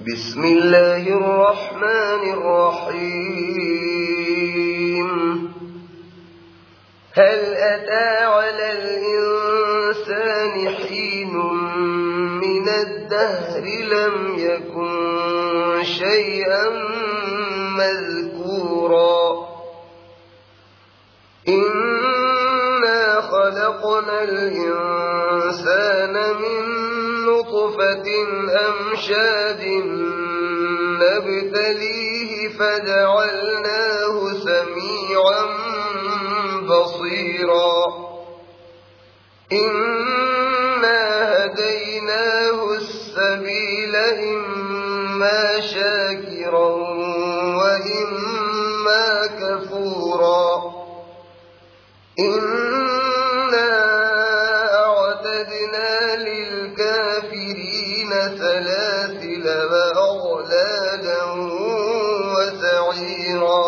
بسم الله الرحمن الرحيم هل أتى على الإنسان حين من الدهر لم يكن شيئا مذكورا إنا خلقنا الإنسان من نطفة أمشاج نبتليه فجعلناه سميعا بصيرا إنا هديناه السبيل إما شاكرا وإما كفورا إنا أعتدنا للكافرين سلاسل وأغلالا وسعيرا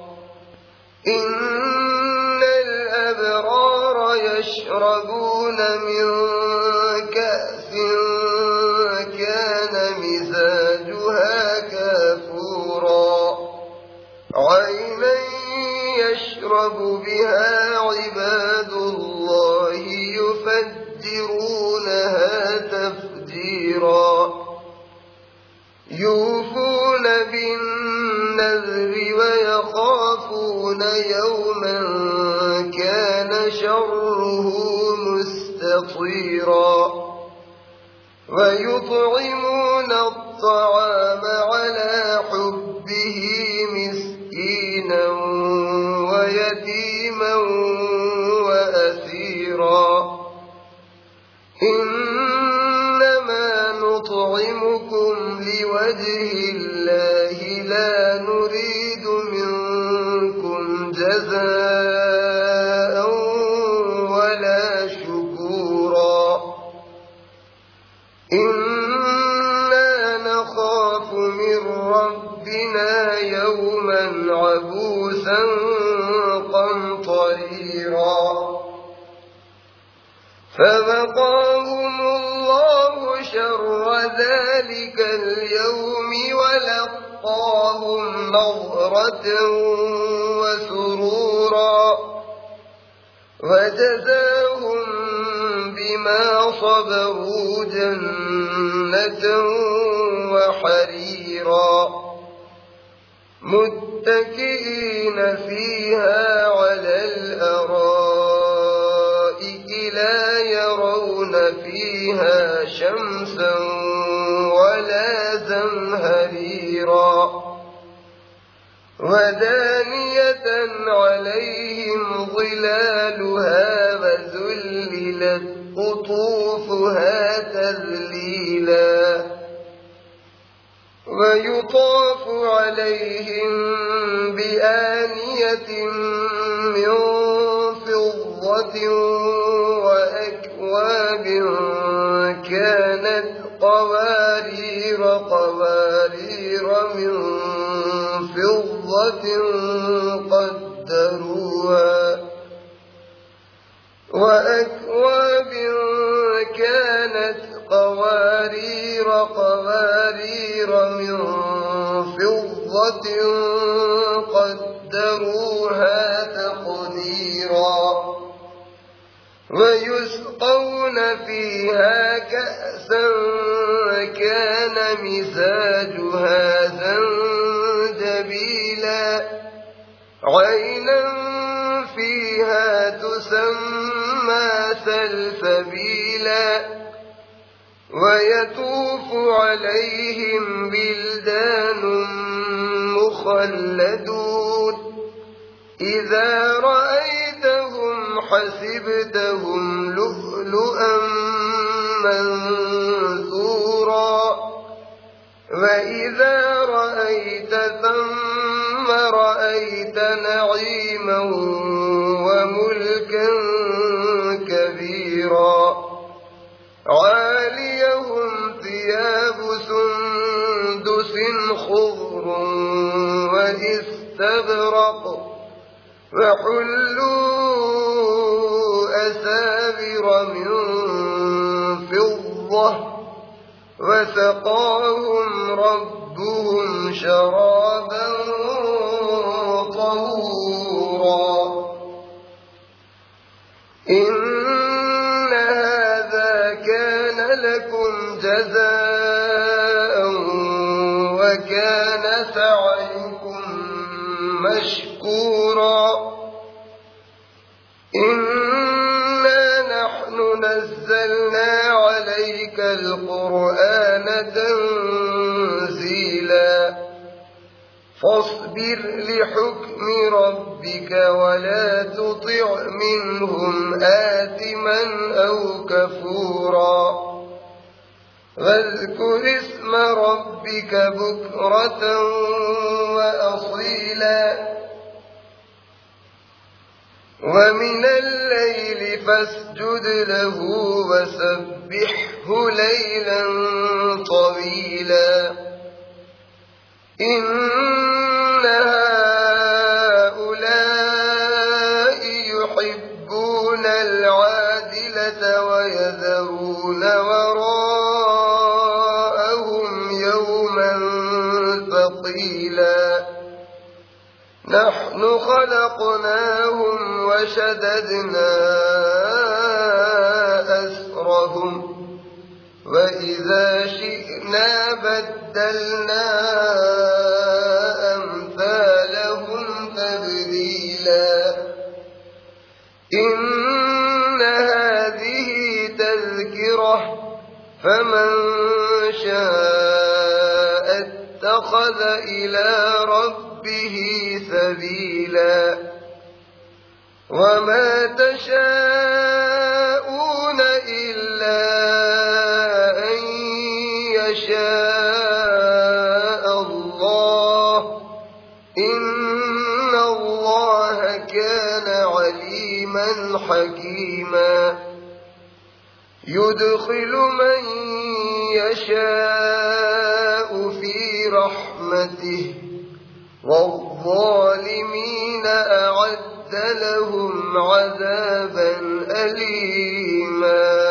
إن الأبرار يشربون من كأس كان مزاجها كافورا عينا يشرب بها عباد الله يفجرونها تفجيرا يوفون بالنذر ويخافون يوما كان شره مستطيرا ويطعمون الطعام على حبه مسكينا ويتيما وأسيرا إنما نطعمكم لوجه الله لا نريد منكم جزاء ولا شكورا إنا نخاف من ربنا يوما عبوسا قمطريرا فوقاهم الله شر ذلك اليوم ولقاهم نضرة وسرورا وجزاهم بما صبروا جنة وحريرا متكئين فيها على الأرائك لا يرون فيها شمسا ولا زمهريرا ودانية عليهم ظلالها وذللت قطوفها تذليلا ويطاف عليهم بآنية من فضة وأكواب كانت قوارير من فضة قدروها وأكواب كانت قوارير من فضة قدروها تقديرا ويسقون فيها كأسا كان مزاجها زنجبيلا عينا فيها تسمى سلسبيلا ويطوف عليهم بلدان مخلدون إذا رأيتهم حسبتهم لؤلؤا منثورا وإذا رأيت ثم رأيت نعيما وملكا كبيرا عاليهم ثياب سندس خضر واستبرق وحلوا أساور من فضة وسقاهم ربهم شرابا طهورا إن هذا كان لكم جزاء وكان سعيكم مشكورا إنا نحن نزلنا عليك القرآن تنزيلا فاصبر لحكم ربك ولا تطع منهم آثما أو كفورا واذكر اسم ربك بكرة وأصيلا ومن الليل فاسجد له وسبحه ليلا طويلا إن هؤلاء يحبون العاجلة ويذرون وراءهم يوما ثقيلا نحن خلقناهم وشددنا أسرهم وإذا شئنا بدلنا أمثالهم تبديلا إن هذه تذكرة فمن شاء اتخذ إلى ربه سبيلا وما تشاءون إلا أن يشاء الله إن الله كان عليما حكيما يدخل من يشاء في رحمته والظالمين أعد لهم عذابا أليما